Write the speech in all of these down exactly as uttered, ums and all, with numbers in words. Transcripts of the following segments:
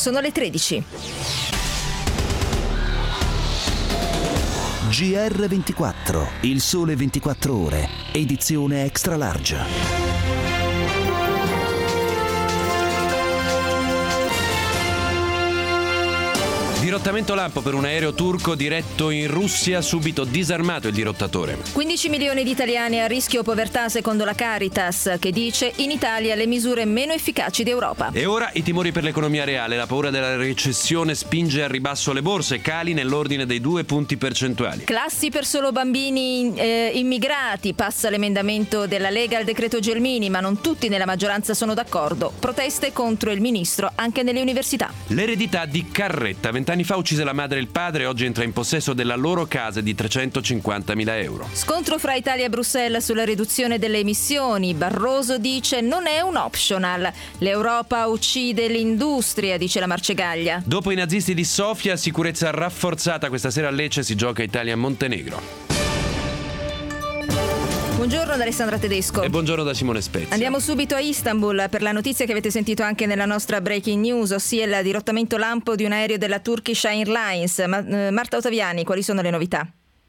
sono le tredici. G R ventiquattro, il sole ventiquattro ore, edizione extra large. Dirottamento lampo per un aereo turco diretto in Russia, subito disarmato il dirottatore. quindici milioni di italiani a rischio povertà secondo la Caritas, che dice in Italia le misure meno efficaci d'Europa. E ora i timori per l'economia reale, la paura della recessione spinge al ribasso le borse, cali nell'ordine dei due punti percentuali. Classi per solo bambini eh, immigrati, passa l'emendamento della Lega al decreto Gelmini, ma non tutti nella maggioranza sono d'accordo. Proteste contro il ministro anche nelle università. L'eredità di Carretta, vent'anni fa uccise la madre e il padre, oggi entra in possesso della loro casa di trecentocinquantamila euro. Scontro fra Italia e Bruxelles sulla riduzione delle emissioni. Barroso dice non è un optional. L'Europa uccide l'industria, dice la Marcegaglia. Dopo i nazisti di Sofia, sicurezza rafforzata. Questa sera a Lecce si gioca Italia-Montenegro. Buongiorno da Alessandra Tedesco. E buongiorno da Simone Spezia. Andiamo subito a Istanbul per la notizia che avete sentito anche nella nostra breaking news, ossia il dirottamento lampo di un aereo della Turkish Airlines. Ma, eh, Marta Ottaviani, quali sono le novità?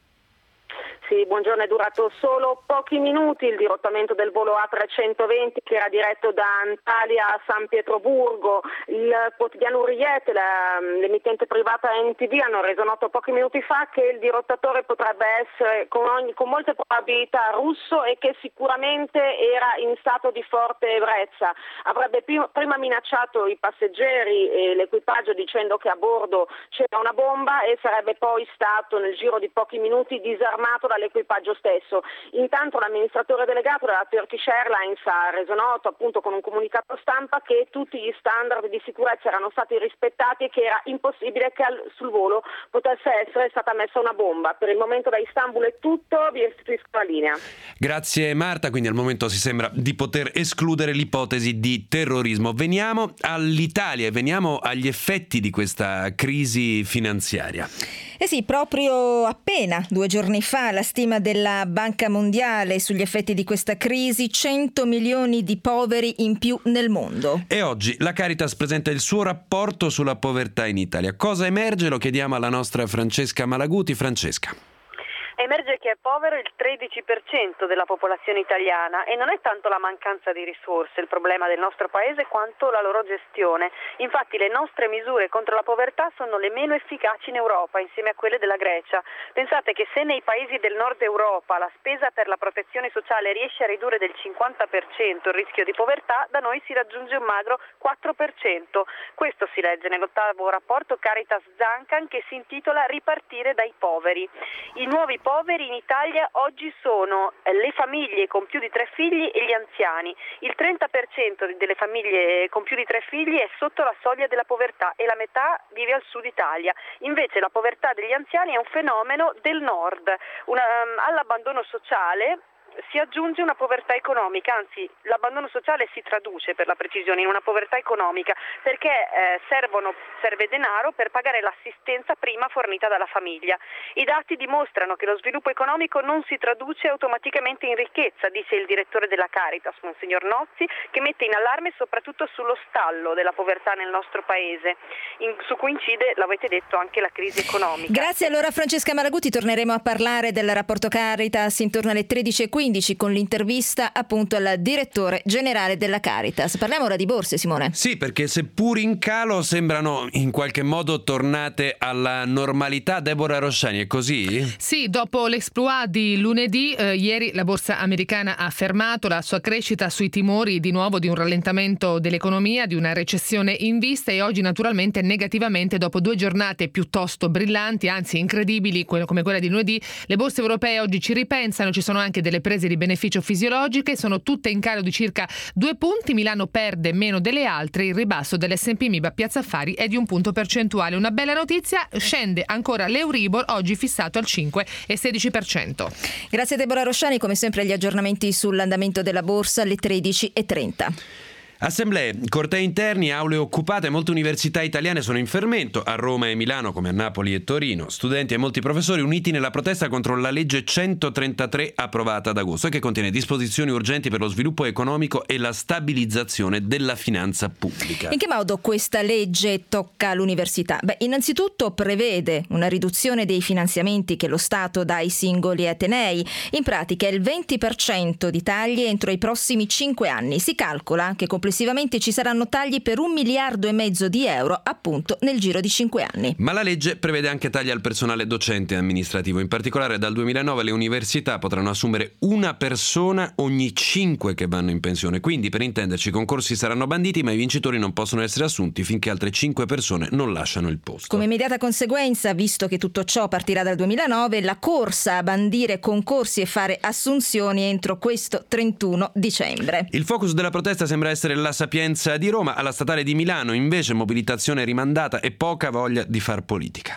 Sì, buongiorno, è durato solo pochi minuti il dirottamento del volo A trecentoventi che era diretto da Antalya a San Pietroburgo. Il quotidiano Hurriyet, la, l'emittente privata N T V, hanno reso noto pochi minuti fa che il dirottatore potrebbe essere con, ogni, con molte probabilità russo e che sicuramente era in stato di forte ebbrezza. Avrebbe prima, prima minacciato i passeggeri e l'equipaggio dicendo che a bordo c'era una bomba e sarebbe poi stato nel giro di pochi minuti disarmato dall'equipaggio stesso. Intanto l'amministratore delegato della Turkish Airlines ha reso noto appunto con un comunicato stampa che tutti gli standard di sicurezza erano stati rispettati e che era impossibile che al, sul volo potesse essere stata messa una bomba. Per il momento da Istanbul è tutto, vi restituisco la linea. Grazie Marta, quindi al momento si sembra di poter escludere l'ipotesi di terrorismo. Veniamo all'Italia e veniamo agli effetti di questa crisi finanziaria. Eh sì, proprio appena due giorni fa la stima della Banca Mondiale sugli effetti di questa crisi, cento milioni di poveri in più nel mondo. E oggi la Caritas presenta il suo rapporto sulla povertà in Italia. Cosa emerge? Lo chiediamo alla nostra Francesca Malaguti. Francesca. Emerge che è povero il tredici per cento della popolazione italiana e non è tanto la mancanza di risorse il problema del nostro paese quanto la loro gestione. Infatti le nostre misure contro la povertà sono le meno efficaci in Europa insieme a quelle della Grecia. Pensate che se nei paesi del nord Europa la spesa per la protezione sociale riesce a ridurre del cinquanta per cento il rischio di povertà, da noi si raggiunge un magro quattro per cento. Questo si legge nell'ottavo rapporto Caritas-Zancan che si intitola Ripartire dai poveri. I nuovi poveri in Italia oggi sono le famiglie con più di tre figli e gli anziani. Il trenta per cento delle famiglie con più di tre figli è sotto la soglia della povertà e la metà vive al sud Italia. Invece la povertà degli anziani è un fenomeno del nord. Una, um, all'abbandono sociale si aggiunge una povertà economica, anzi l'abbandono sociale si traduce per la precisione in una povertà economica perché eh, servono, serve denaro per pagare l'assistenza prima fornita dalla famiglia. I dati dimostrano che lo sviluppo economico non si traduce automaticamente in ricchezza, dice il direttore della Caritas, Monsignor Nozzi, che mette in allarme soprattutto sullo stallo della povertà nel nostro paese, in, su cui incide, l'avete detto, anche la crisi economica. Grazie allora Francesca Malaguti, torneremo a parlare del rapporto Caritas intorno alle tredici e quindici con l'intervista appunto al direttore generale della Caritas. Parliamo ora di borse, Simone. Sì, perché seppur in calo sembrano in qualche modo tornate alla normalità. Deborah Rosciani, è così? Sì, dopo l'exploit di lunedì, eh, ieri la borsa americana ha fermato la sua crescita sui timori di nuovo di un rallentamento dell'economia, di una recessione in vista, e oggi naturalmente negativamente dopo due giornate piuttosto brillanti, anzi incredibili come quella di lunedì. Le borse europee oggi ci ripensano, ci sono anche delle prese di beneficio fisiologiche, sono tutte in calo di circa due punti, Milano perde meno delle altre, il ribasso dell'esse and pi Miba Piazza Affari è di un punto percentuale. Una bella notizia, scende ancora l'Euribor, oggi fissato al cinque virgola sedici per cento. Grazie Deborah Rosciani, come sempre gli aggiornamenti sull'andamento della borsa alle tredici e trenta. Assemblee, cortei interni, aule occupate, molte università italiane sono in fermento, a Roma e Milano come a Napoli e Torino. Studenti e molti professori uniti nella protesta contro la legge centotrentatré approvata ad agosto e che contiene disposizioni urgenti per lo sviluppo economico e la stabilizzazione della finanza pubblica. In che modo questa legge tocca l'università? Beh, innanzitutto prevede una riduzione dei finanziamenti che lo Stato dà ai singoli atenei. In pratica il venti per cento di tagli entro i prossimi cinque anni. Si calcola che complessivamente Complessivamente ci saranno tagli per un miliardo e mezzo di euro appunto nel giro di cinque anni. Ma la legge prevede anche tagli al personale docente e amministrativo. In particolare dal duemilanove le università potranno assumere una persona ogni cinque che vanno in pensione. Quindi, per intenderci, i concorsi saranno banditi ma i vincitori non possono essere assunti finché altre cinque persone non lasciano il posto. Come immediata conseguenza, visto che tutto ciò partirà dal duemilanove, la corsa a bandire concorsi e fare assunzioni entro questo trentuno dicembre. Il focus della protesta sembra essere la Sapienza di Roma. Alla Statale di Milano invece mobilitazione rimandata e poca voglia di far politica.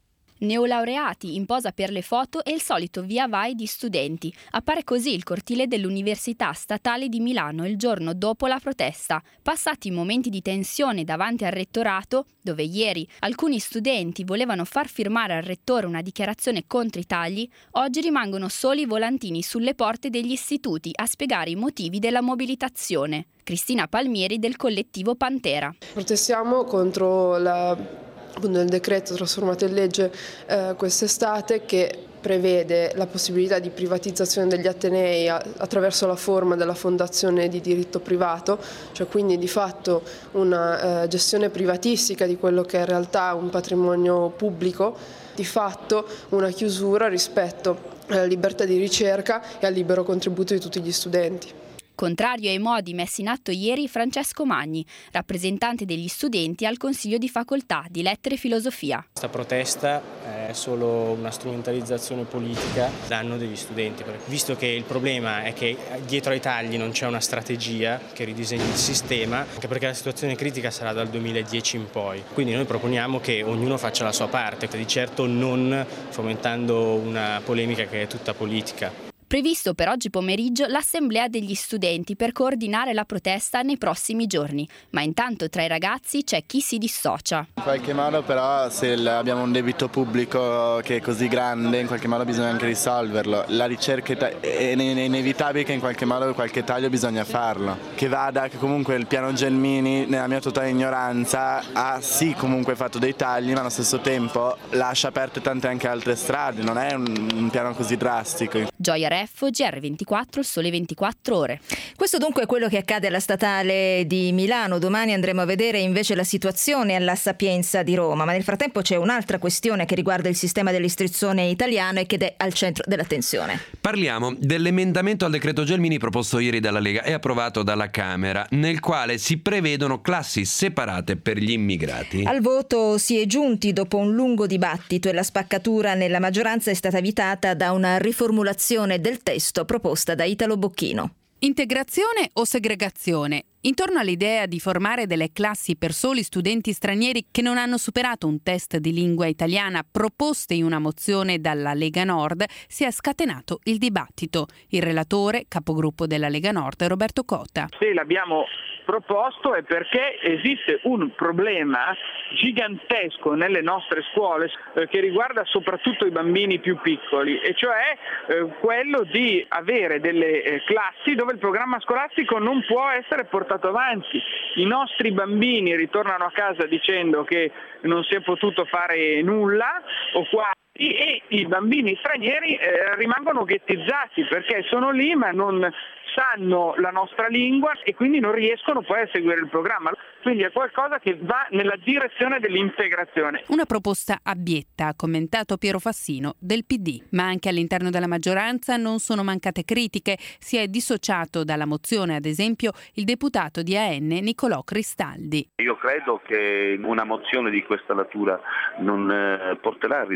Neolaureati in posa per le foto e il solito via vai di studenti. Appare così il cortile dell'Università Statale di Milano il giorno dopo la protesta. Passati i momenti di tensione davanti al rettorato, dove ieri alcuni studenti volevano far firmare al rettore una dichiarazione contro i tagli, oggi rimangono soli volantini sulle porte degli istituti a spiegare i motivi della mobilitazione. Cristina Palmieri del collettivo Pantera. Protestiamo contro la il decreto trasformato in legge eh, quest'estate che prevede la possibilità di privatizzazione degli atenei a, attraverso la forma della fondazione di diritto privato, cioè quindi di fatto una eh, gestione privatistica di quello che è in realtà un patrimonio pubblico, di fatto una chiusura rispetto alla libertà di ricerca e al libero contributo di tutti gli studenti. Contrario ai modi messi in atto ieri Francesco Magni, rappresentante degli studenti al Consiglio di Facoltà di Lettere e Filosofia. Questa protesta è solo una strumentalizzazione politica a danno degli studenti, visto che il problema è che dietro ai tagli non c'è una strategia che ridisegni il sistema, anche perché la situazione critica sarà dal duemiladieci in poi. Quindi noi proponiamo che ognuno faccia la sua parte, di certo non fomentando una polemica che è tutta politica. Previsto per oggi pomeriggio l'assemblea degli studenti per coordinare la protesta nei prossimi giorni, ma intanto tra i ragazzi c'è chi si dissocia. In qualche modo però se abbiamo un debito pubblico che è così grande, in qualche modo bisogna anche risolverlo. La ricerca è inevitabile che in qualche modo qualche taglio bisogna farlo. Che vada che comunque il piano Gelmini, nella mia totale ignoranza, ha sì comunque fatto dei tagli ma allo stesso tempo lascia aperte tante anche altre strade, non è un, un piano così drastico. Gioia Reffo, G R ventiquattro, Sole ventiquattro Ore. Questo dunque è quello che accade alla Statale di Milano. Domani andremo a vedere invece la situazione alla Sapienza di Roma, ma nel frattempo c'è un'altra questione che riguarda il sistema dell'istruzione italiano e che è al centro dell'attenzione. Parliamo dell'emendamento al decreto Gelmini proposto ieri dalla Lega e approvato dalla Camera, nel quale si prevedono classi separate per gli immigrati. Al voto si è giunti dopo un lungo dibattito e la spaccatura nella maggioranza è stata evitata da una riformulazione del testo proposta da Italo Bocchino. Integrazione o segregazione? Intorno all'idea di formare delle classi per soli studenti stranieri che non hanno superato un test di lingua italiana proposte in una mozione dalla Lega Nord si è scatenato il dibattito. Il relatore, capogruppo della Lega Nord, Roberto Cota. Se l'abbiamo proposto è perché esiste un problema gigantesco nelle nostre scuole eh, che riguarda soprattutto i bambini più piccoli, e cioè eh, quello di avere delle eh, classi dove il programma scolastico non può essere portato avanti. I nostri bambini ritornano a casa dicendo che non si è potuto fare nulla o quasi, e i bambini stranieri eh, rimangono ghettizzati perché sono lì ma non sanno la nostra lingua e quindi non riescono poi a seguire il programma. Quindi è qualcosa che va nella direzione dell'integrazione. Una proposta abietta, ha commentato Piero Fassino del P D, ma anche all'interno della maggioranza non sono mancate critiche. Si è dissociato dalla mozione, ad esempio, il deputato di A N Nicolò Cristaldi. Io credo che una mozione di questa natura non eh, porterà risultati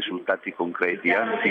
risultati concreti, anzi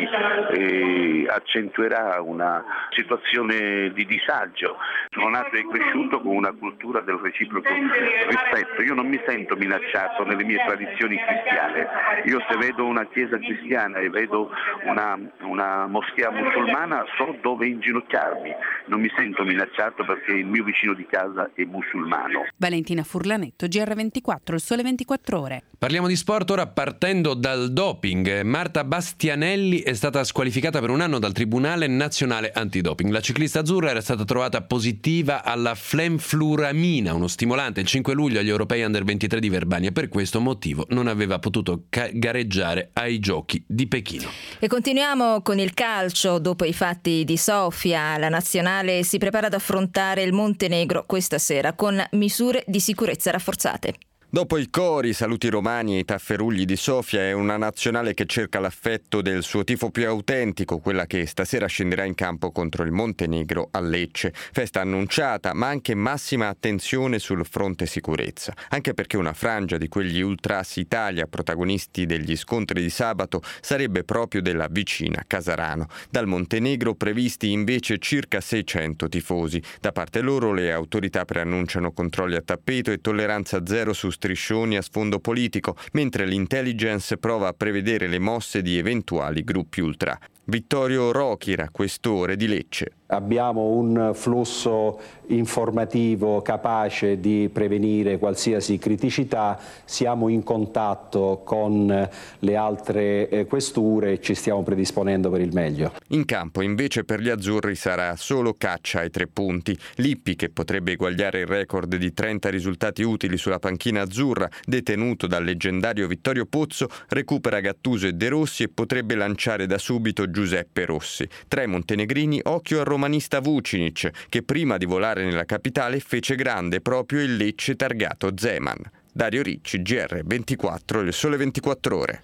eh, accentuerà una situazione di disagio. Sono nato e cresciuto con una cultura del reciproco rispetto. Io non mi sento minacciato nelle mie tradizioni cristiane. Io se vedo una chiesa cristiana e vedo una, una moschea musulmana so dove inginocchiarmi. Non mi sento minacciato perché il mio vicino di casa è musulmano. Valentina Furlanetto, G R ventiquattro, Il Sole ventiquattro Ore. Parliamo di sport ora partendo dal doping. Marta Bastianelli è stata squalificata per un anno dal Tribunale Nazionale Antidoping. La ciclista azzurra era stata trovata positiva alla fenfluramina, uno stimolante, il cinque luglio agli Europei Under ventitré di Verbania e per questo motivo non aveva potuto ca- gareggiare ai Giochi di Pechino. E continuiamo con il calcio. Dopo i fatti di Sofia, la nazionale si prepara ad affrontare il Montenegro questa sera con misure di sicurezza rafforzate. Dopo i cori, i saluti romani e i tafferugli di Sofia, è una nazionale che cerca l'affetto del suo tifo più autentico, quella che stasera scenderà in campo contro il Montenegro a Lecce. Festa annunciata, ma anche massima attenzione sul fronte sicurezza, anche perché una frangia di quegli Ultras Italia, protagonisti degli scontri di sabato, sarebbe proprio della vicina Casarano. Dal Montenegro previsti invece circa seicento tifosi. Da parte loro le autorità preannunciano controlli a tappeto e tolleranza zero su striscioni a sfondo politico, mentre l'intelligence prova a prevedere le mosse di eventuali gruppi ultra. Vittorio Rochira, questore di Lecce. Abbiamo un flusso informativo capace di prevenire qualsiasi criticità, siamo in contatto con le altre questure e ci stiamo predisponendo per il meglio. In campo invece per gli azzurri sarà solo caccia ai tre punti. Lippi, che potrebbe eguagliare il record di trenta risultati utili sulla panchina azzurra, detenuto dal leggendario Vittorio Pozzo, recupera Gattuso e De Rossi e potrebbe lanciare da subito Giuseppe Rossi. Tra i montenegrini occhio al romanista Vucinic, che prima di volare nella capitale fece grande proprio il Lecce targato Zeman. Dario Ricci, G R ventiquattro, Il Sole ventiquattro Ore.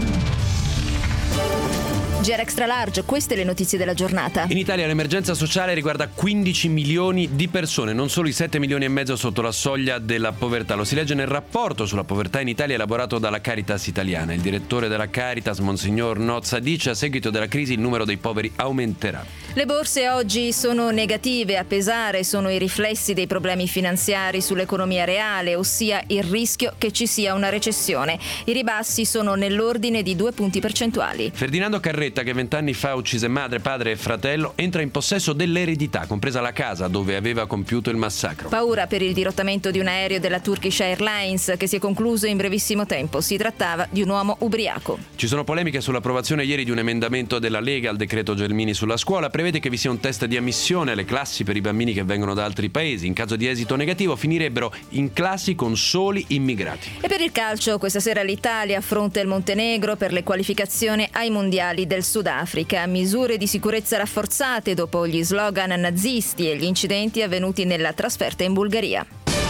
G R Extra Large, queste le notizie della giornata. In Italia l'emergenza sociale riguarda quindici milioni di persone, non solo i sette milioni e mezzo sotto la soglia della povertà. Lo si legge nel rapporto sulla povertà in Italia elaborato dalla Caritas italiana. Il direttore della Caritas, Monsignor Nozza, dice: a seguito della crisi il numero dei poveri aumenterà. Le borse oggi sono negative, a pesare sono i riflessi dei problemi finanziari sull'economia reale, ossia il rischio che ci sia una recessione. I ribassi sono nell'ordine di due punti percentuali. Ferdinando Carretta, che vent'anni fa uccise madre, padre e fratello, entra in possesso dell'eredità, compresa la casa dove aveva compiuto il massacro. Paura per il dirottamento di un aereo della Turkish Airlines che si è concluso in brevissimo tempo. Si trattava di un uomo ubriaco. Ci sono polemiche sull'approvazione ieri di un emendamento della Lega al decreto Gelmini sulla scuola. Prevede che vi sia un test di ammissione alle classi per i bambini che vengono da altri paesi. In caso di esito negativo finirebbero in classi con soli immigrati. E per il calcio, questa sera l'Italia affronta il Montenegro per le qualificazioni ai mondiali del Sudafrica. Misure di sicurezza rafforzate dopo gli slogan nazisti e gli incidenti avvenuti nella trasferta in Bulgaria.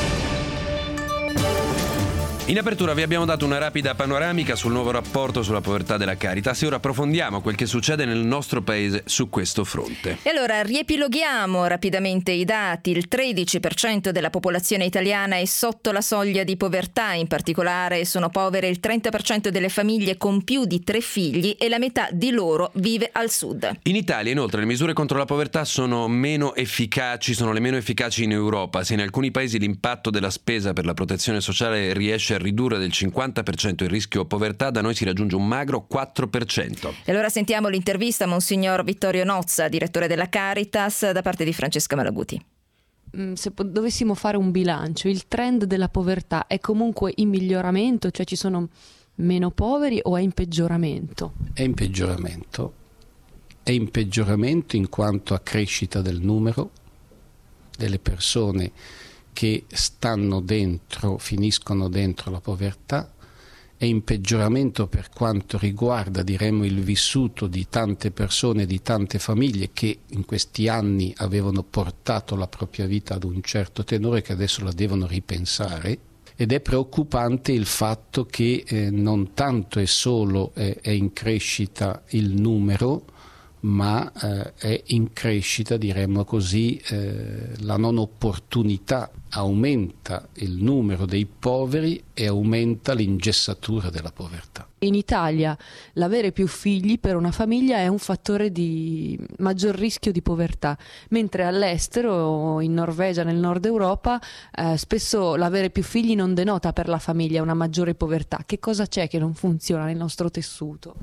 In apertura vi abbiamo dato una rapida panoramica sul nuovo rapporto sulla povertà della Caritas e ora approfondiamo quel che succede nel nostro paese su questo fronte. E allora riepiloghiamo rapidamente i dati. Il tredici per cento della popolazione italiana è sotto la soglia di povertà, in particolare sono povere il trenta per cento delle famiglie con più di tre figli e la metà di loro vive al sud. In Italia inoltre le misure contro la povertà sono meno efficaci, sono le meno efficaci in Europa. Se in alcuni paesi l'impatto della spesa per la protezione sociale riesce a ridurre del cinquanta per cento il rischio povertà, da noi si raggiunge un magro quattro per cento. E allora sentiamo l'intervista a Monsignor Vittorio Nozza, direttore della Caritas, da parte di Francesca Malaguti. Se dovessimo fare un bilancio, il trend della povertà è comunque in miglioramento, cioè ci sono meno poveri, o è in peggioramento? È in peggioramento. È in peggioramento in quanto a crescita del numero delle persone che stanno dentro, finiscono dentro la povertà, è in peggioramento per quanto riguarda, diremmo, il vissuto di tante persone, di tante famiglie che in questi anni avevano portato la propria vita ad un certo tenore che adesso la devono ripensare. Ed è preoccupante il fatto che eh, non tanto e solo eh, è in crescita il numero, ma eh, è in crescita, diremmo così, eh, la non opportunità, aumenta il numero dei poveri e aumenta l'ingessatura della povertà. In Italia l'avere più figli per una famiglia è un fattore di maggior rischio di povertà, mentre all'estero, in Norvegia, nel nord Europa, eh, spesso l'avere più figli non denota per la famiglia una maggiore povertà. Che cosa c'è che non funziona nel nostro tessuto?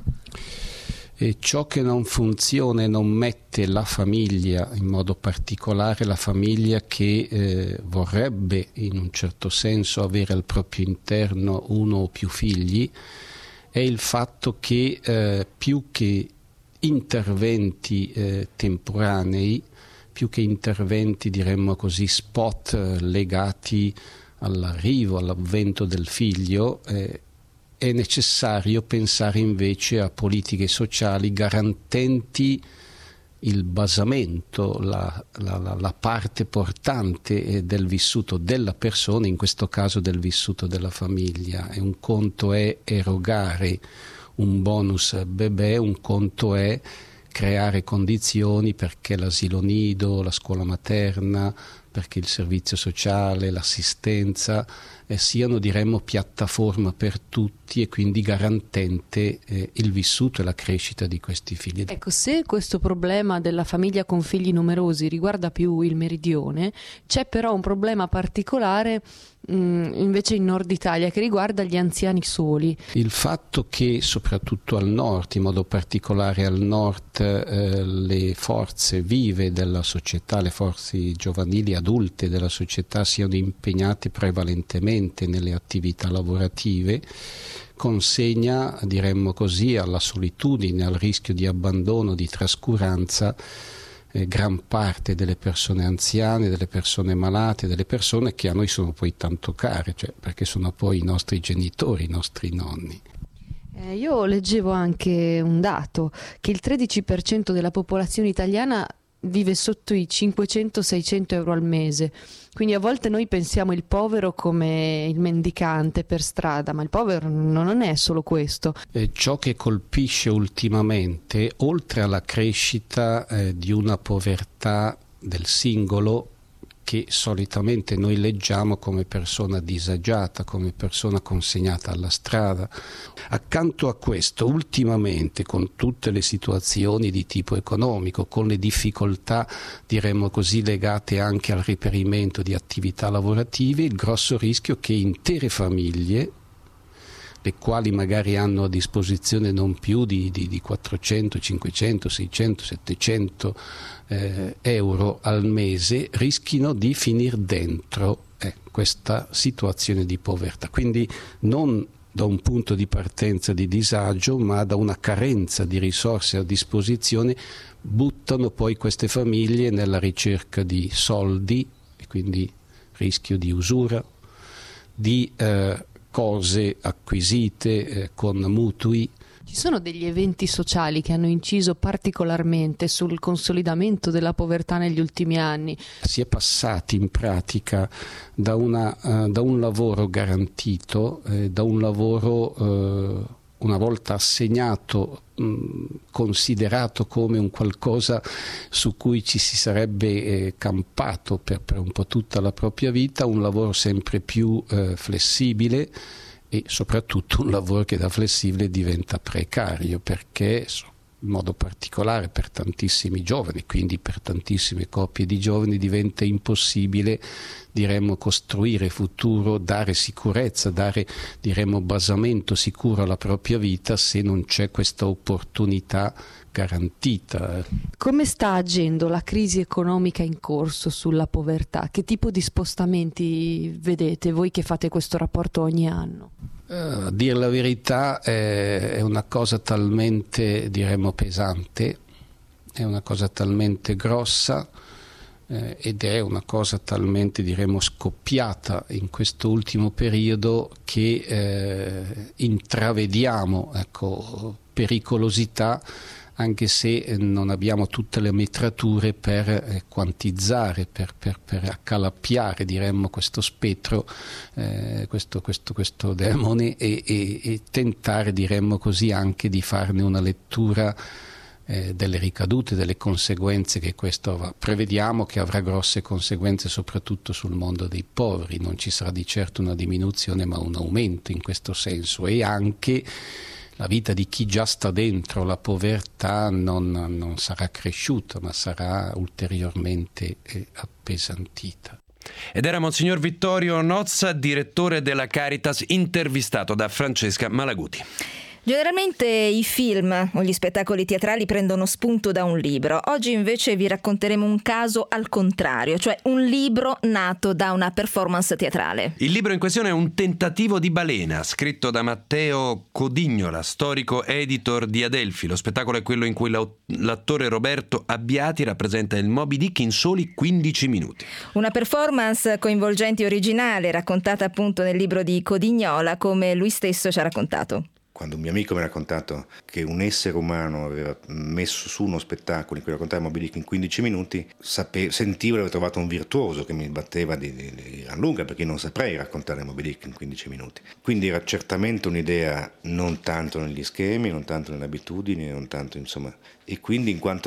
E ciò che non funziona e non mette la famiglia, in modo particolare la famiglia che eh, vorrebbe in un certo senso avere al proprio interno uno o più figli, è il fatto che eh, più che interventi eh, temporanei, più che interventi, diremmo così, spot eh, legati all'arrivo, all'avvento del figlio, eh, è necessario pensare invece a politiche sociali garantenti il basamento, la, la, la parte portante del vissuto della persona, in questo caso del vissuto della famiglia. E un conto è erogare un bonus bebè, un conto è creare condizioni perché l'asilo nido, la scuola materna, perché il servizio sociale, l'assistenza eh, siano, diremmo, piattaforma per tutti e quindi garantente eh, il vissuto e la crescita di questi figli. Ecco, se questo problema della famiglia con figli numerosi riguarda più il meridione, c'è però un problema particolare mh, invece in Nord Italia che riguarda gli anziani soli. Il fatto che soprattutto al nord, in modo particolare al nord, eh, le forze vive della società, le forze giovanili adulte della società siano impegnate prevalentemente nelle attività lavorative, consegna, diremmo così, alla solitudine, al rischio di abbandono, di trascuranza eh, gran parte delle persone anziane, delle persone malate, delle persone che a noi sono poi tanto care, cioè perché sono poi i nostri genitori, i nostri nonni. Eh, io leggevo anche un dato, che il tredici per cento della popolazione italiana vive sotto i cinquecento seicento euro al mese, quindi a volte noi pensiamo il povero come il mendicante per strada, ma il povero non è solo questo. Eh, ciò che colpisce ultimamente, oltre alla crescita eh, di una povertà del singolo, che solitamente noi leggiamo come persona disagiata, come persona consegnata alla strada. Accanto a questo, ultimamente, con tutte le situazioni di tipo economico, con le difficoltà, diremmo così, legate anche al reperimento di attività lavorative, il grosso rischio che intere famiglie, le quali magari hanno a disposizione non più di, di, di quattrocento, cinquecento, seicento, settecento eh, euro al mese, rischino di finire dentro eh, questa situazione di povertà. Quindi non da un punto di partenza di disagio, ma da una carenza di risorse a disposizione, buttano poi queste famiglie nella ricerca di soldi, e quindi rischio di usura, di eh, cose acquisite eh, con mutui. Ci sono degli eventi sociali che hanno inciso particolarmente sul consolidamento della povertà negli ultimi anni? Si è passati in pratica da, una, uh, da un lavoro garantito, eh, da un lavoro uh, una volta assegnato, mh, considerato come un qualcosa su cui ci si sarebbe eh, campato per, per un po' tutta la propria vita, un lavoro sempre più eh, flessibile e soprattutto un lavoro che da flessibile diventa precario, perché in modo particolare per tantissimi giovani, quindi per tantissime coppie di giovani, diventa impossibile, diremmo, costruire futuro, dare sicurezza, dare, diremmo, basamento sicuro alla propria vita se non c'è questa opportunità garantita. Come sta agendo la crisi economica in corso sulla povertà? Che tipo di spostamenti vedete voi che fate questo rapporto ogni anno? Uh, a dire la verità è, è una cosa talmente, diremmo, pesante, è una cosa talmente grossa eh, ed è una cosa talmente, diremmo, scoppiata in questo ultimo periodo che eh, intravediamo, ecco, pericolosità, anche se non abbiamo tutte le metrature per eh, quantizzare, per, per, per accalappiare, diremmo, questo spettro, eh, questo, questo, questo demone e, e, e tentare, diremmo così, anche di farne una lettura eh, delle ricadute, delle conseguenze che questo avrà. Prevediamo che avrà grosse conseguenze soprattutto sul mondo dei poveri, non ci sarà di certo una diminuzione ma un aumento in questo senso, e anche la vita di chi già sta dentro la povertà non, non sarà cresciuta ma sarà ulteriormente eh, appesantita. Ed era Monsignor Vittorio Nozza, direttore della Caritas, intervistato da Francesca Malaguti. Generalmente i film o gli spettacoli teatrali prendono spunto da un libro. Oggi invece vi racconteremo un caso al contrario, cioè un libro nato da una performance teatrale. Il libro in questione è Un tentativo di balena, scritto da Matteo Codignola, storico editor di Adelphi. Lo spettacolo è quello in cui l'attore Roberto Abbiati rappresenta il Moby Dick in soli quindici minuti. Una performance coinvolgente e originale, raccontata appunto nel libro di Codignola, come lui stesso ci ha raccontato. Quando un mio amico mi ha raccontato che un essere umano aveva messo su uno spettacolo in cui raccontava Moby Dick in quindici minuti, sape- sentivo di aver trovato un virtuoso che mi batteva di, di, di gran lunga, perché non saprei raccontare Moby Dick in quindici minuti. Quindi era certamente un'idea non tanto negli schemi, non tanto nelle abitudini, non tanto insomma... E quindi in quanto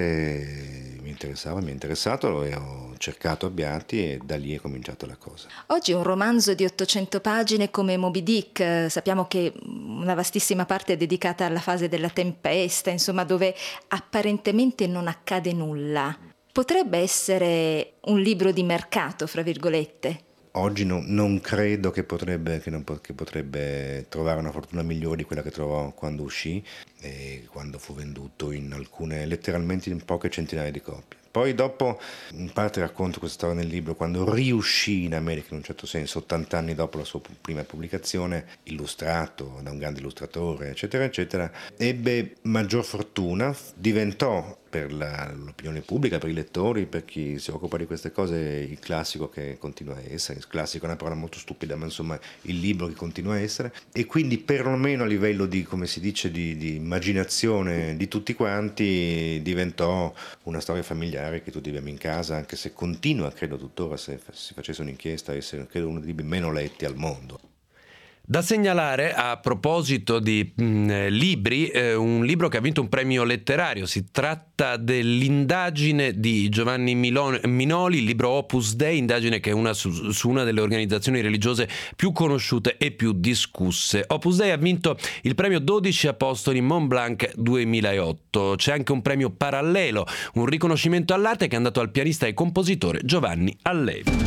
tale mi interessava, mi è interessato e ho cercato Abbiati e da lì è cominciata la cosa. Oggi un romanzo di ottocento pagine come Moby Dick, sappiamo che una vastissima parte è dedicata alla fase della tempesta, insomma dove apparentemente non accade nulla. Potrebbe essere un libro di mercato, fra virgolette? Oggi no, non credo che potrebbe, che, non, che potrebbe trovare una fortuna migliore di quella che trovò quando uscì e quando fu venduto in alcune, letteralmente in poche centinaia di copie. Poi dopo, in parte racconto questa storia nel libro, quando riuscì in America in un certo senso, ottanta anni dopo la sua prima pubblicazione, illustrato da un grande illustratore, eccetera, eccetera, ebbe maggior fortuna, diventò per la, l'opinione pubblica, per i lettori, per chi si occupa di queste cose, il classico che continua a essere, il classico è una parola molto stupida, ma insomma il libro che continua a essere, e quindi perlomeno a livello di, come si dice, di, di immaginazione di tutti quanti, diventò una storia familiare che tutti abbiamo in casa, anche se continua, credo tuttora, se si facesse un'inchiesta, essere credo uno dei libri meno letti al mondo. Da segnalare, a proposito di mh, libri, eh, un libro che ha vinto un premio letterario. Si tratta dell'indagine di Giovanni Milon- Minoli, il libro Opus Dei, indagine che è una su, su una delle organizzazioni religiose più conosciute e più discusse. Opus Dei ha vinto il premio dodici Apostoli Mont Blanc duemilaotto. C'è anche un premio parallelo, un riconoscimento all'arte che è andato al pianista e compositore Giovanni Allevi.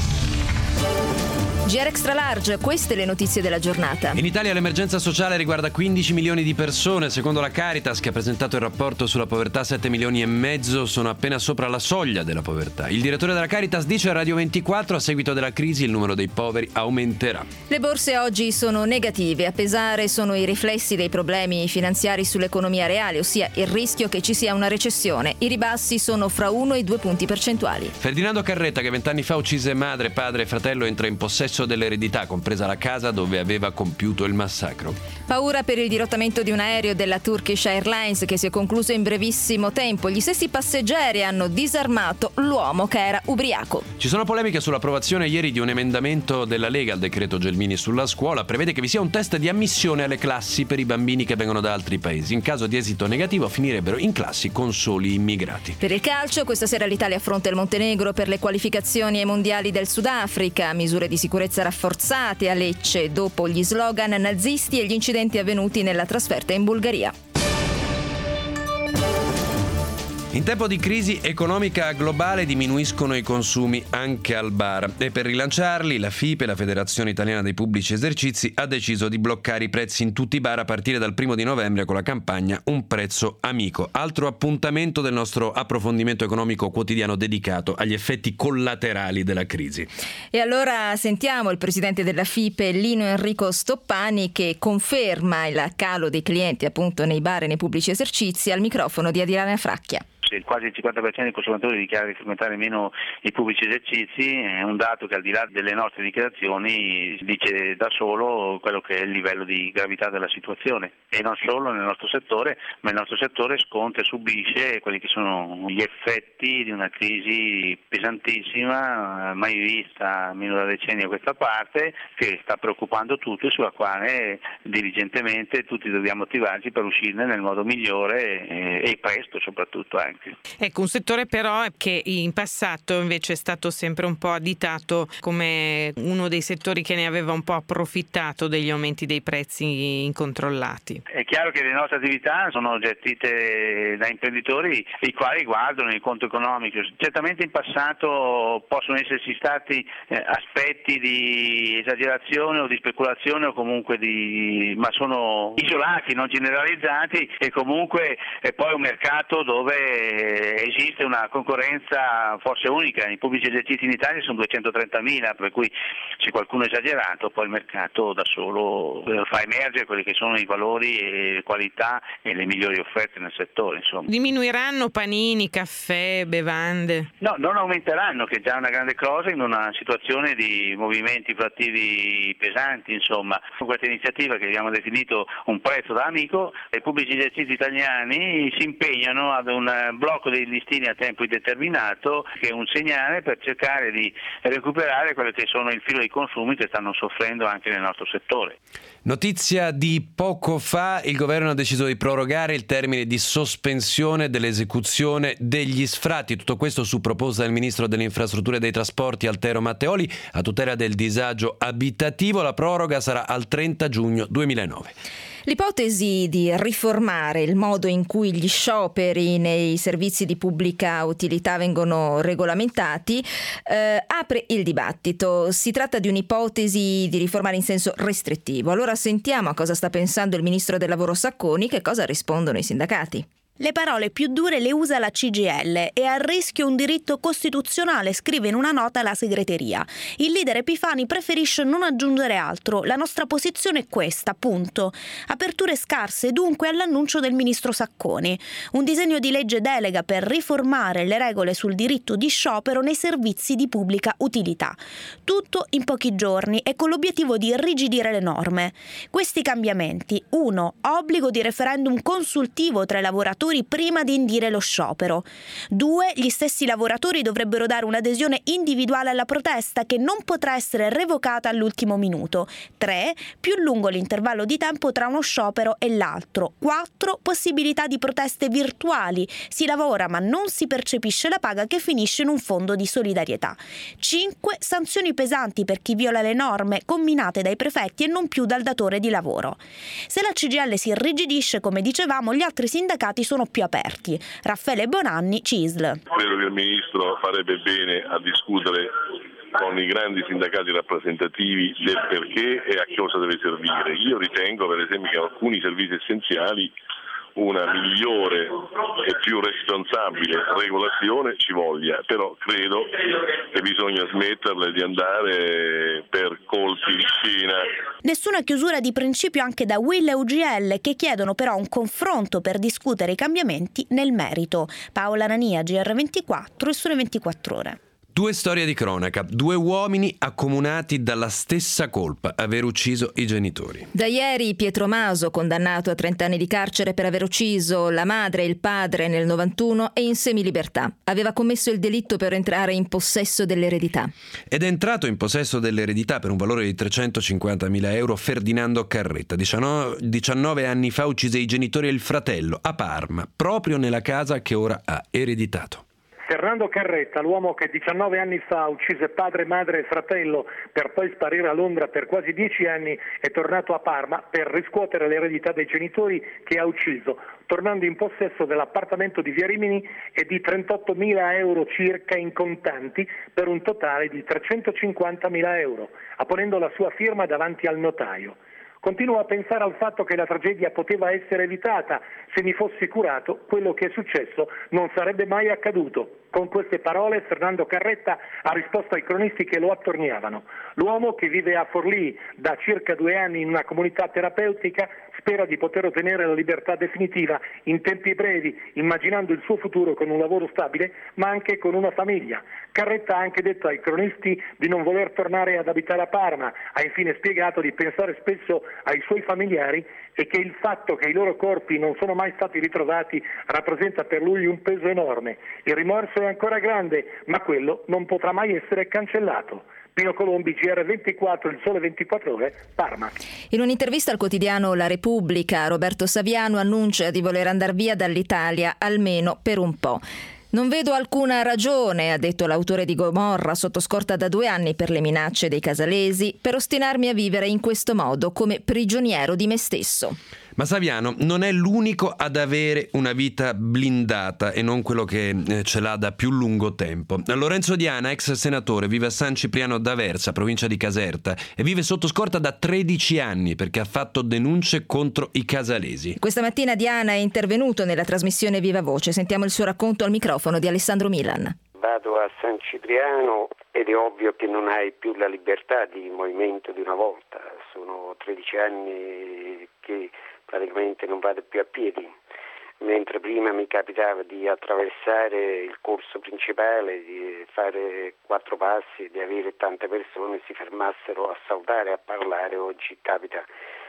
G R Extra Large, queste le notizie della giornata. In Italia l'emergenza sociale riguarda quindici milioni di persone. Secondo la Caritas, che ha presentato il rapporto sulla povertà, sette milioni e mezzo sono appena sopra la soglia della povertà. Il direttore della Caritas dice a Radio ventiquattro: a seguito della crisi il numero dei poveri aumenterà. Le borse oggi sono negative. A pesare sono i riflessi dei problemi finanziari sull'economia reale, ossia il rischio che ci sia una recessione. I ribassi sono fra uno e due punti percentuali. Ferdinando Carretta, che vent'anni fa uccise madre, padre e fratello, entra in possesso dell'eredità, compresa la casa dove aveva compiuto il massacro. Paura per il dirottamento di un aereo della Turkish Airlines che si è concluso in brevissimo tempo. Gli stessi passeggeri hanno disarmato l'uomo che era ubriaco. Ci sono polemiche sull'approvazione ieri di un emendamento della Lega al decreto Gelmini sulla scuola. Prevede che vi sia un test di ammissione alle classi per i bambini che vengono da altri paesi. In caso di esito negativo finirebbero in classi con soli immigrati. Per il calcio, questa sera l'Italia affronta il Montenegro per le qualificazioni ai mondiali del Sudafrica. Misure di sicurezza rafforzate a Lecce dopo gli slogan nazisti e gli incidenti avvenuti nella trasferta in Bulgaria. In tempo di crisi economica globale diminuiscono i consumi anche al bar e per rilanciarli la F I P E, la Federazione Italiana dei Pubblici Esercizi, ha deciso di bloccare i prezzi in tutti i bar a partire dal primo di novembre con la campagna Un prezzo amico. Altro appuntamento del nostro approfondimento economico quotidiano dedicato agli effetti collaterali della crisi. E allora sentiamo il presidente della F I P E, Lino Enrico Stoppani, che conferma il calo dei clienti appunto nei bar e nei pubblici esercizi al microfono di Adriana Fracchia. se quasi il cinquanta per cento dei consumatori dichiara di frequentare meno i pubblici esercizi, è un dato che al di là delle nostre dichiarazioni dice da solo quello che è il livello di gravità della situazione, e non solo nel nostro settore, ma il nostro settore sconta e subisce quelli che sono gli effetti di una crisi pesantissima, mai vista almeno da decenni a questa parte, che sta preoccupando tutti e sulla quale diligentemente tutti dobbiamo attivarci per uscirne nel modo migliore e, e presto soprattutto anche. Ecco, un settore però che in passato invece è stato sempre un po' additato come uno dei settori che ne aveva un po' approfittato degli aumenti dei prezzi incontrollati. È chiaro che le nostre attività sono gestite da imprenditori i quali guardano il conto economico. Certamente in passato possono esserci stati eh, aspetti di esagerazione o di speculazione o comunque di, ma sono isolati, non generalizzati, e comunque è poi un mercato dove esiste una concorrenza forse unica. I pubblici esercizi in Italia sono duecentotrentamila, per cui se qualcuno è esagerato poi il mercato da solo fa emergere quelli che sono i valori e le qualità e le migliori offerte nel settore. Insomma. Diminuiranno panini, caffè, bevande? No, non aumenteranno, che è già una grande cosa in una situazione di movimenti inflattivi pesanti. Insomma, con questa iniziativa che abbiamo definito un prezzo da amico, i pubblici esercizi italiani si impegnano ad un blocco dei listini a tempo indeterminato, che è un segnale per cercare di recuperare quello che sono il filo dei consumi che stanno soffrendo anche nel nostro settore. Notizia di poco fa: il governo ha deciso di prorogare il termine di sospensione dell'esecuzione degli sfratti. Tutto questo su proposta del ministro delle infrastrutture e dei trasporti Altero Matteoli, a tutela del disagio abitativo. La proroga sarà al trenta giugno duemilanove. L'ipotesi di riformare il modo in cui gli scioperi nei servizi di pubblica utilità vengono regolamentati eh, apre il dibattito. Si tratta di un'ipotesi di riformare in senso restrittivo. Allora sentiamo a cosa sta pensando il ministro del lavoro Sacconi, che cosa rispondono i sindacati. Le parole più dure le usa la C G I L. È a rischio un diritto costituzionale, scrive in una nota la segreteria. Il leader Epifani preferisce non aggiungere altro. La nostra posizione è questa, punto. Aperture scarse dunque all'annuncio del ministro Sacconi. Un disegno di legge delega per riformare le regole sul diritto di sciopero nei servizi di pubblica utilità. Tutto in pochi giorni e con l'obiettivo di irrigidire le norme. Questi cambiamenti: uno. Obbligo di referendum consultivo tra i lavoratori prima di indire lo sciopero. Due. Gli stessi lavoratori dovrebbero dare un'adesione individuale alla protesta che non potrà essere revocata all'ultimo minuto. Tre. Più lungo l'intervallo di tempo tra uno sciopero e l'altro. Quattro. Possibilità di proteste virtuali. Si lavora ma non si percepisce la paga che finisce in un fondo di solidarietà. Cinque. Sanzioni pesanti per chi viola le norme comminate dai prefetti e non più dal datore di lavoro. Se la C G I L si irrigidisce, come dicevamo, gli altri sindacati sono più aperti. Raffaele Bonanni, C I S L. Credo che il Ministro farebbe bene a discutere con i grandi sindacati rappresentativi del perché e a cosa deve servire. Io ritengo per esempio che alcuni servizi essenziali una migliore e più responsabile regolazione ci voglia, però credo che bisogna smetterle di andare per colpi di scena. Nessuna chiusura di principio anche da U I L e U G L, che chiedono però un confronto per discutere i cambiamenti nel merito. Paola Nania, G R ventiquattro e Sole ventiquattro Ore. Due storie di cronaca, due uomini accomunati dalla stessa colpa, aver ucciso i genitori. Da ieri Pietro Maso, condannato a trenta anni di carcere per aver ucciso la madre e il padre nel novantuno, è in semilibertà. Aveva commesso il delitto per entrare in possesso dell'eredità. Ed è entrato in possesso dell'eredità per un valore di trecentocinquantamila euro Ferdinando Carretta. diciannove anni fa uccise i genitori e il fratello a Parma, proprio nella casa che ora ha ereditato. Fernando Carretta, l'uomo che diciannove anni fa uccise padre, madre e fratello per poi sparire a Londra per quasi dieci anni, è tornato a Parma per riscuotere l'eredità dei genitori che ha ucciso, tornando in possesso dell'appartamento di Via Rimini e di trentottomila euro circa in contanti per un totale di trecentocinquantamila euro, apponendo la sua firma davanti al notaio. Continuo a pensare al fatto che la tragedia poteva essere evitata se mi fossi curato, quello che è successo non sarebbe mai accaduto. Con queste parole Fernando Carretta ha risposto ai cronisti che lo attorniavano. L'uomo, che vive a Forlì da circa due anni in una comunità terapeutica, spera di poter ottenere la libertà definitiva in tempi brevi, immaginando il suo futuro con un lavoro stabile, ma anche con una famiglia. Carretta ha anche detto ai cronisti di non voler tornare ad abitare a Parma, ha infine spiegato di pensare spesso ai suoi familiari e che il fatto che i loro corpi non sono mai stati ritrovati rappresenta per lui un peso enorme. Il rimorso è ancora grande, ma quello non potrà mai essere cancellato. Pino Colombi, G R ventiquattro, Il Sole ventiquattro Ore, Parma. In un'intervista al quotidiano La Repubblica, Roberto Saviano annuncia di voler andare via dall'Italia almeno per un po'. Non vedo alcuna ragione, ha detto l'autore di Gomorra, sotto scorta da due anni per le minacce dei casalesi, per ostinarmi a vivere in questo modo, come prigioniero di me stesso. Ma Saviano non è l'unico ad avere una vita blindata e non quello che ce l'ha da più lungo tempo. Lorenzo Diana, ex senatore, vive a San Cipriano d'Aversa, provincia di Caserta, e vive sotto scorta da tredici anni perché ha fatto denunce contro i casalesi. Questa mattina Diana è intervenuto nella trasmissione Viva Voce. Sentiamo il suo racconto al microfono di Alessandro Milan. Vado a San Cipriano ed è ovvio che non hai più la libertà di movimento di una volta. Sono tredici anni che praticamente non vado più a piedi, mentre prima mi capitava di attraversare il corso principale, di fare quattro passi, di avere tante persone si fermassero a salutare, a parlare. Oggi capita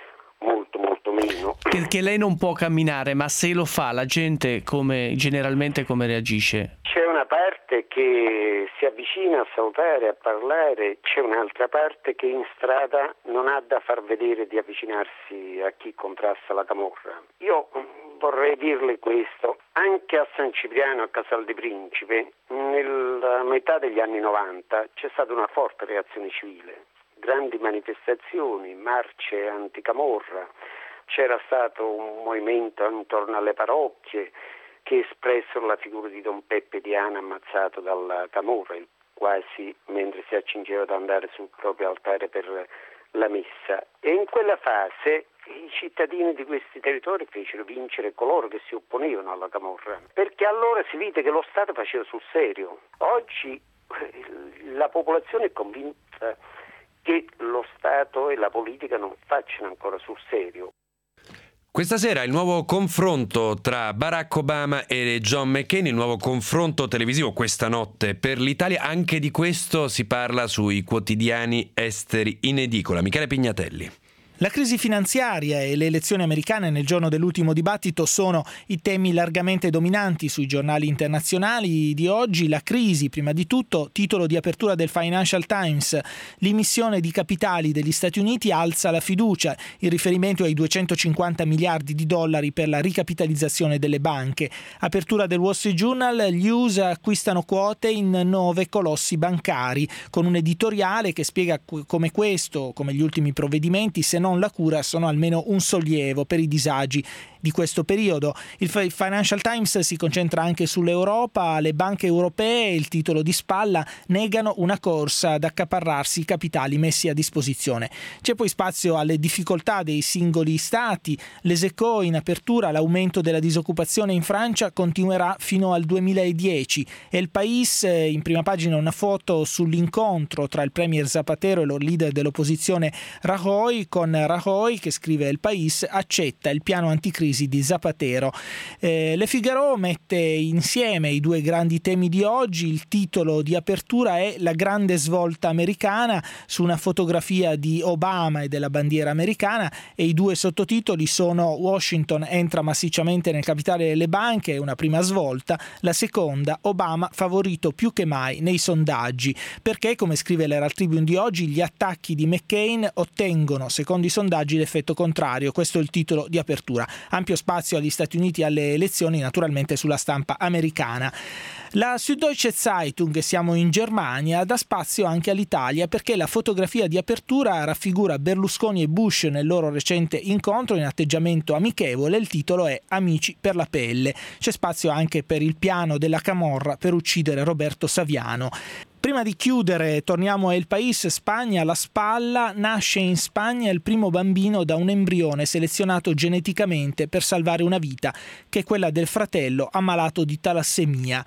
molto molto meno. Perché lei non può camminare, ma se lo fa la gente come generalmente come reagisce? C'è una parte che si avvicina a salutare, a parlare, c'è un'altra parte che in strada non ha da far vedere di avvicinarsi a chi contrasta la camorra. Io vorrei dirle questo, anche a San Cipriano, a Casal di Principe, nella metà degli anni novanta c'è stata una forte reazione civile. Grandi manifestazioni, marce anticamorra, c'era stato un movimento intorno alle parrocchie che espressero la figura di Don Peppe Diana ammazzato dalla camorra, quasi mentre si accingeva ad andare sul proprio altare per la messa. E in quella fase i cittadini di questi territori fecero vincere coloro che si opponevano alla camorra, perché allora si vide che lo Stato faceva sul serio. Oggi la popolazione è convinta che lo Stato e la politica non facciano ancora sul serio. Questa sera il nuovo confronto tra Barack Obama e John McCain, il nuovo confronto televisivo questa notte per l'Italia. Anche di questo si parla sui quotidiani esteri in edicola. Michele Pignatelli. La crisi finanziaria e le elezioni americane nel giorno dell'ultimo dibattito sono i temi largamente dominanti sui giornali internazionali di oggi. La crisi, prima di tutto, titolo di apertura del Financial Times. L'emissione di capitali degli Stati Uniti alza la fiducia. Il riferimento ai duecentocinquanta miliardi di dollari per la ricapitalizzazione delle banche. Apertura del Wall Street Journal. Gli U S A acquistano quote in nove colossi bancari, con un editoriale che spiega come questo, come gli ultimi provvedimenti, se non la cura, sono almeno un sollievo per i disagi di questo periodo. Il Financial Times si concentra anche sull'Europa. Le banche europee, il titolo di spalla, negano una corsa ad accaparrarsi i capitali messi a disposizione. C'è poi spazio alle difficoltà dei singoli stati. L'Eseco in apertura: l'aumento della disoccupazione in Francia continuerà fino al duemiladieci. E il País, in prima pagina, una foto sull'incontro tra il premier Zapatero e lo leader dell'opposizione Rajoy, con Rajoy che, scrive il País, accetta il piano anticrisi di Zapatero. Eh, Le Figaro mette insieme i due grandi temi di oggi. Il titolo di apertura è La grande svolta americana, su una fotografia di Obama e della bandiera americana, e i due sottotitoli sono: Washington entra massicciamente nel capitale delle banche, una prima svolta; la seconda, Obama favorito più che mai nei sondaggi, perché, come scrive l'Herald Tribune di oggi, gli attacchi di McCain ottengono, secondo i sondaggi, l'effetto contrario. Questo è il titolo di apertura. Ampio spazio agli Stati Uniti alle elezioni, naturalmente sulla stampa americana. La Süddeutsche Zeitung, siamo in Germania, dà spazio anche all'Italia, perché la fotografia di apertura raffigura Berlusconi e Bush nel loro recente incontro in atteggiamento amichevole. Il titolo è Amici per la pelle. C'è spazio anche per il piano della camorra per uccidere Roberto Saviano. Prima di chiudere, torniamo a El País. Spagna, la spalla. Nasce in Spagna il primo bambino da un embrione selezionato geneticamente per salvare una vita, che è quella del fratello ammalato di talassemia.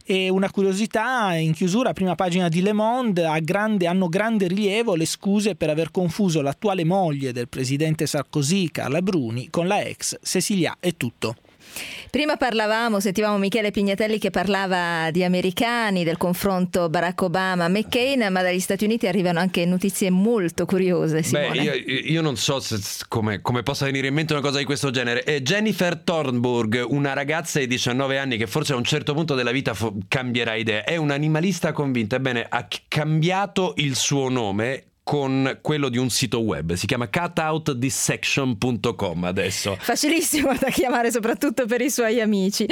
E una curiosità in chiusura, prima pagina di Le Monde, ha grande, hanno grande rilievo le scuse per aver confuso l'attuale moglie del presidente Sarkozy, Carla Bruni, con la ex Cecilia È Tutto. Prima parlavamo, sentivamo Michele Pignatelli che parlava di americani, del confronto Barack Obama-McCain, ma dagli Stati Uniti arrivano anche notizie molto curiose, Simone. Beh, io, io non so se, come, come possa venire in mente una cosa di questo genere. Eh, Jennifer Thornburg, una ragazza di diciannove anni che forse a un certo punto della vita fo- cambierà idea, è un'animalista convinta, ebbene ha cambiato il suo nome con quello di un sito web, si chiama cutout dissection punto com adesso. Facilissimo da chiamare soprattutto per i suoi amici.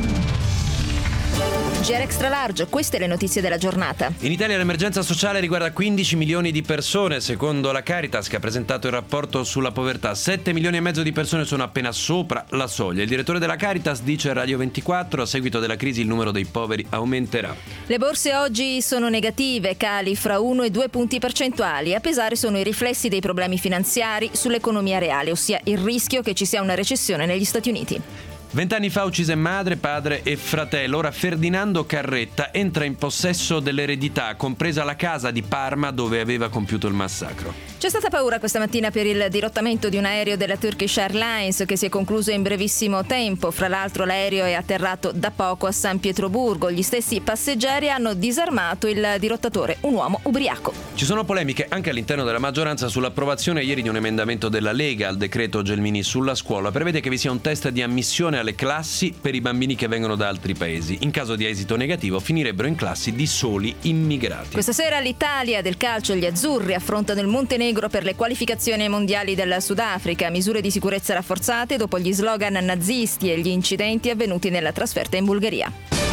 G R Extra Large, queste le notizie della giornata. In Italia l'emergenza sociale riguarda quindici milioni di persone, secondo la Caritas che ha presentato il rapporto sulla povertà. sette milioni e mezzo di persone sono appena sopra la soglia. Il direttore della Caritas dice a Radio ventiquattro: a seguito della crisi il numero dei poveri aumenterà. Le borse oggi sono negative, cali fra uno e due punti percentuali. A pesare sono i riflessi dei problemi finanziari sull'economia reale, ossia il rischio che ci sia una recessione negli Stati Uniti. Vent'anni fa uccise madre, padre e fratello. Ora Ferdinando Carretta entra in possesso dell'eredità, compresa la casa di Parma dove aveva compiuto il massacro. C'è stata paura questa mattina per il dirottamento di un aereo della Turkish Airlines che si è concluso in brevissimo tempo. Fra l'altro l'aereo è atterrato da poco a San Pietroburgo. Gli stessi passeggeri hanno disarmato il dirottatore, un uomo ubriaco. Ci sono polemiche anche all'interno della maggioranza sull'approvazione ieri di un emendamento della Lega al decreto Gelmini sulla scuola. Prevede che vi sia un test di ammissione alle classi per i bambini che vengono da altri paesi. In caso di esito negativo finirebbero in classi di soli immigrati. Questa sera l'Italia del calcio e gli azzurri affrontano il Montenegro per le qualificazioni mondiali del Sudafrica. Misure di sicurezza rafforzate dopo gli slogan nazisti e gli incidenti avvenuti nella trasferta in Bulgaria.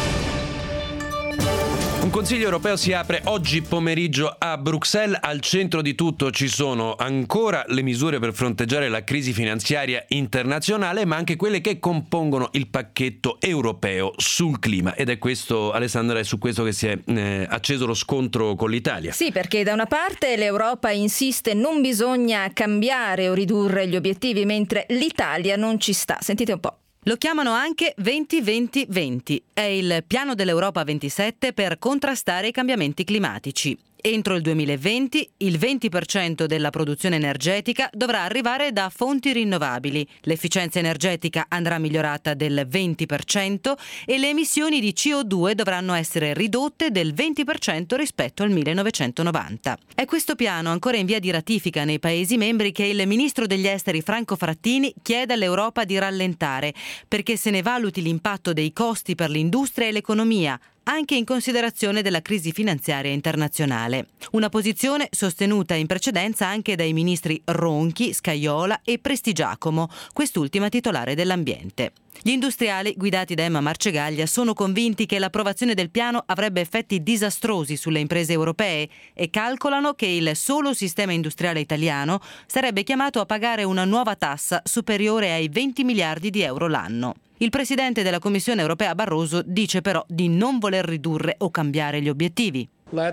Un Consiglio europeo si apre oggi pomeriggio a Bruxelles. Al centro di tutto ci sono ancora le misure per fronteggiare la crisi finanziaria internazionale, ma anche quelle che compongono il pacchetto europeo sul clima. Ed è questo, Alessandra, è su questo che si è eh, acceso lo scontro con l'Italia. Sì, perché da una parte l'Europa insiste non bisogna cambiare o ridurre gli obiettivi, mentre l'Italia non ci sta. Sentite un po'. Lo chiamano anche venti venti venti. È il piano dell'Europa ventisette per contrastare i cambiamenti climatici. Entro il duemilaventi il venti per cento della produzione energetica dovrà arrivare da fonti rinnovabili, l'efficienza energetica andrà migliorata del venti per cento e le emissioni di C O due dovranno essere ridotte del venti per cento rispetto al millenovecentonovanta. È questo piano ancora in via di ratifica nei Paesi membri che il ministro degli esteri Franco Frattini chiede all'Europa di rallentare, perché se ne valuti l'impatto dei costi per l'industria e l'economia, anche in considerazione della crisi finanziaria internazionale. Una posizione sostenuta in precedenza anche dai ministri Ronchi, Scajola e Prestigiacomo, quest'ultima titolare dell'ambiente. Gli industriali, guidati da Emma Marcegaglia, sono convinti che l'approvazione del piano avrebbe effetti disastrosi sulle imprese europee e calcolano che il solo sistema industriale italiano sarebbe chiamato a pagare una nuova tassa superiore ai venti miliardi di euro l'anno. Il presidente della Commissione europea Barroso dice però di non voler ridurre o cambiare gli obiettivi.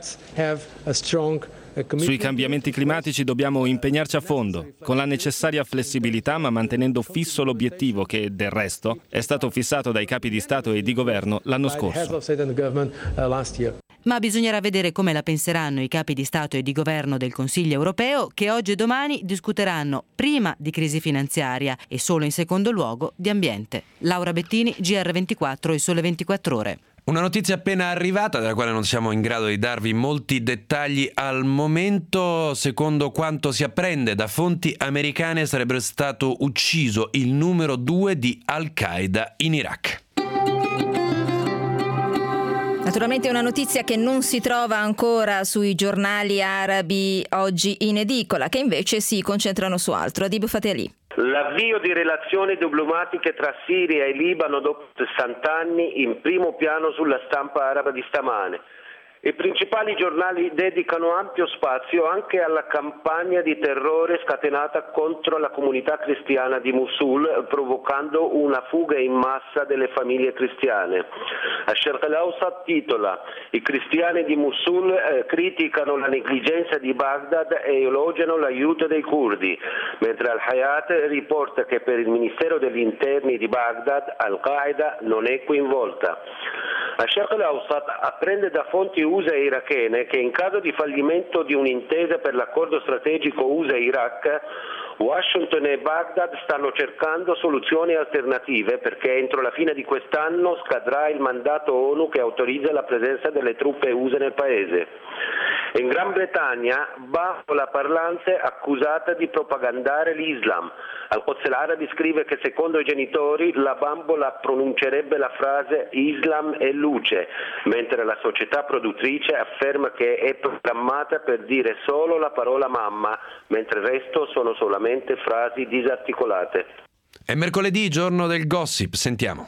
Sui cambiamenti climatici dobbiamo impegnarci a fondo, con la necessaria flessibilità ma mantenendo fisso l'obiettivo che, del resto, è stato fissato dai capi di Stato e di Governo l'anno scorso. Ma bisognerà vedere come la penseranno i capi di Stato e di Governo del Consiglio europeo, che oggi e domani discuteranno prima di crisi finanziaria e solo in secondo luogo di ambiente. Laura Bettini, G R ventiquattro e Sole ventiquattro Ore. Una notizia appena arrivata, della quale non siamo in grado di darvi molti dettagli al momento. Secondo quanto si apprende da fonti americane, sarebbe stato ucciso il numero due di Al-Qaeda in Iraq. Naturalmente è una notizia che non si trova ancora sui giornali arabi oggi in edicola, che invece si concentrano su altro. Adib Fateh. L'avvio di relazioni diplomatiche tra Siria e Libano dopo sessanta anni in primo piano sulla stampa araba di stamane. I principali giornali dedicano ampio spazio anche alla campagna di terrore scatenata contro la comunità cristiana di Mosul, provocando una fuga in massa delle famiglie cristiane. Al-Sharq al-Awsat titola: i cristiani di Mosul eh, criticano la negligenza di Baghdad e elogiano l'aiuto dei curdi, mentre Al-Hayat riporta che per il Ministero degli Interni di Baghdad Al-Qaeda non è coinvolta. الشرق الأوسط apprende da fonti U S A e irachene che in caso di fallimento di un'intesa per l'accordo strategico U S A-Iraq, Washington e Baghdad stanno cercando soluzioni alternative perché entro la fine di quest'anno scadrà il mandato ONU che autorizza la presenza delle truppe U S A nel paese. In Gran Bretagna, bambola parlante accusata di propagandare l'Islam. Al-Quds al-Arabi scrive che secondo i genitori la bambola pronuncerebbe la frase Islam è luce, mentre la società produttrice afferma che è programmata per dire solo la parola mamma, mentre il resto sono solamente frasi disarticolate. È mercoledì, giorno del gossip, sentiamo.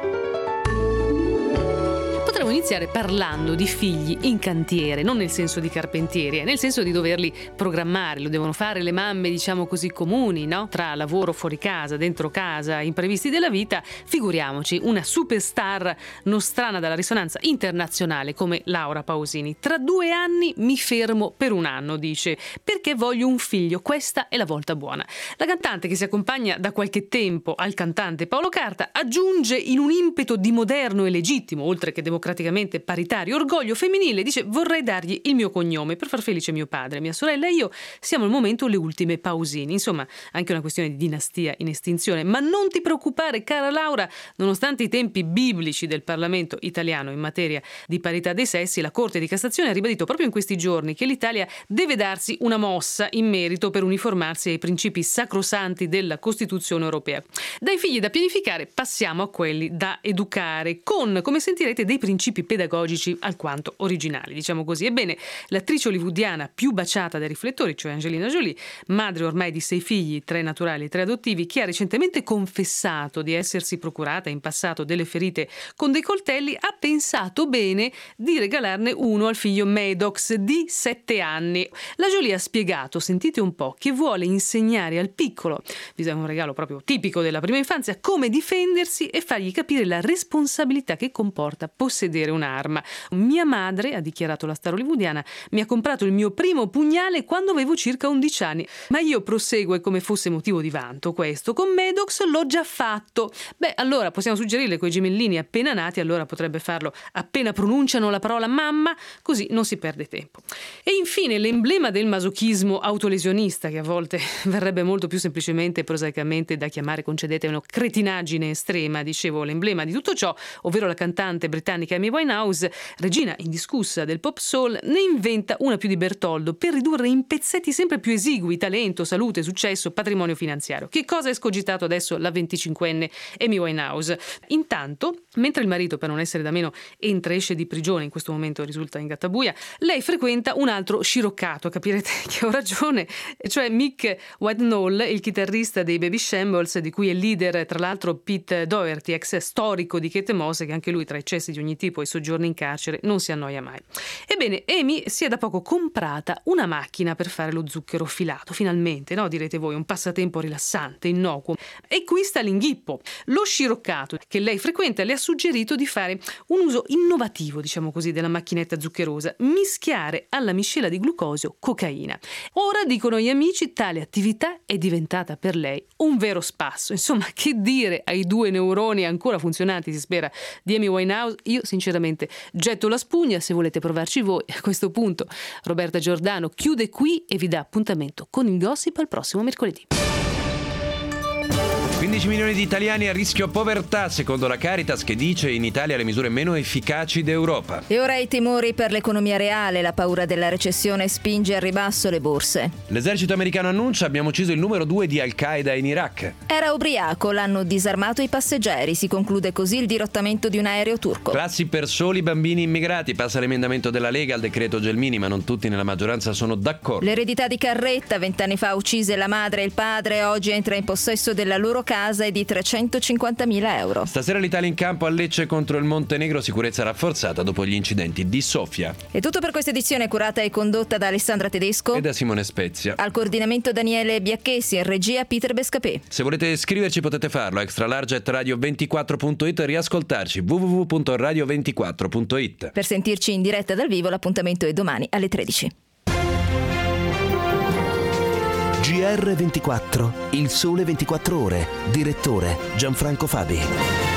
Potremmo iniziare parlando di figli in cantiere, non nel senso di carpentieri, nel senso di doverli programmare. Lo devono fare le mamme, diciamo così, comuni, no? Tra lavoro fuori casa, dentro casa, imprevisti della vita. Figuriamoci una superstar nostrana dalla risonanza internazionale come Laura Pausini. Tra due anni mi fermo per un anno, dice, perché voglio un figlio, questa è la volta buona. La cantante, che si accompagna da qualche tempo al cantante Paolo Carta, aggiunge in un impeto di moderno e legittimo, oltre che democratico, praticamente paritario orgoglio femminile, dice: vorrei dargli il mio cognome per far felice mio padre, mia sorella e io siamo al momento le ultime Pausini. Insomma, anche una questione di dinastia in estinzione. Ma non ti preoccupare, cara Laura, nonostante i tempi biblici del Parlamento italiano in materia di parità dei sessi, la Corte di Cassazione ha ribadito proprio in questi giorni che l'Italia deve darsi una mossa in merito per uniformarsi ai principi sacrosanti della Costituzione europea. Dai figli da pianificare passiamo a quelli da educare, con, come sentirete, dei principi pedagogici alquanto originali, diciamo così. Ebbene, l'attrice hollywoodiana più baciata dai riflettori, cioè Angelina Jolie, madre ormai di sei figli, tre naturali e tre adottivi, che ha recentemente confessato di essersi procurata in passato delle ferite con dei coltelli, ha pensato bene di regalarne uno al figlio Maddox di sette anni. La Jolie ha spiegato, sentite un po', che vuole insegnare al piccolo, è un regalo proprio tipico della prima infanzia, come difendersi e fargli capire la responsabilità che comporta possedere un'arma. Mia madre, ha dichiarato la star hollywoodiana, mi ha comprato il mio primo pugnale quando avevo circa undici anni, ma io, prosegue come fosse motivo di vanto questo, con Maddox l'ho già fatto. Beh, allora possiamo suggerirle coi gemellini appena nati, allora potrebbe farlo appena pronunciano la parola mamma, così non si perde tempo. E infine l'emblema del masochismo autolesionista, che a volte verrebbe molto più semplicemente e prosaicamente da chiamare, concedete, una cretinaggine estrema, dicevo, l'emblema di tutto ciò, ovvero la cantante britannica Amy Winehouse, regina indiscussa del pop soul, ne inventa una più di Bertoldo per ridurre in pezzetti sempre più esigui talento, salute, successo, patrimonio finanziario. Che cosa ha escogitato adesso la venticinquenne Amy Winehouse? Intanto, mentre il marito, per non essere da meno, entra e esce di prigione, in questo momento risulta in gattabuia, lei frequenta un altro sciroccato, capirete che ho ragione, cioè Mick Whitnall, il chitarrista dei Baby Shambles, di cui è leader tra l'altro Pete Doherty, ex storico di Kate Moss, che anche lui tra eccessi di ogni tipo e soggiorni in carcere non si annoia mai. Ebbene, Amy si è da poco comprata una macchina per fare lo zucchero filato, finalmente, no? Direte voi, un passatempo rilassante, innocuo. E qui sta l'inghippo. Lo sciroccato che lei frequenta le ha suggerito di fare un uso innovativo, diciamo così, della macchinetta zuccherosa, mischiare alla miscela di glucosio cocaina. Ora, dicono gli amici, tale attività è diventata per lei un vero spasso. Insomma, che dire ai due neuroni ancora funzionanti, si spera, di Amy Winehouse? Io sinceramente getto la spugna, se volete provarci voi. A questo punto Roberta Giordano chiude qui e vi dà appuntamento con il gossip al prossimo mercoledì. quindici milioni di italiani a rischio povertà, secondo la Caritas, che dice in Italia le misure meno efficaci d'Europa. E ora i timori per l'economia reale, la paura della recessione spinge al ribasso le borse. L'esercito americano annuncia: abbiamo ucciso il numero due di Al-Qaeda in Iraq. Era ubriaco, l'hanno disarmato i passeggeri, si conclude così il dirottamento di un aereo turco. Classi per soli bambini immigrati, passa l'emendamento della Lega al decreto Gelmini, ma non tutti nella maggioranza sono d'accordo. L'eredità di Carretta, vent'anni fa uccise la madre e il padre, oggi entra in possesso della loro casa e di trecentocinquantamila euro. Stasera l'Italia in campo a Lecce contro il Montenegro, sicurezza rafforzata dopo gli incidenti di Sofia. È tutto per questa edizione, curata e condotta da Alessandra Tedesco e da Simone Spezia. Al coordinamento Daniele Biacchesi, in regia Peter Bescapè. Se volete scriverci potete farlo a extralarge at radio ventiquattro punto it e riascoltarci w w w punto radio ventiquattro punto it. Per sentirci in diretta dal vivo l'appuntamento è domani alle tredici. G R ventiquattro, il sole ventiquattro ore, direttore Gianfranco Fabi.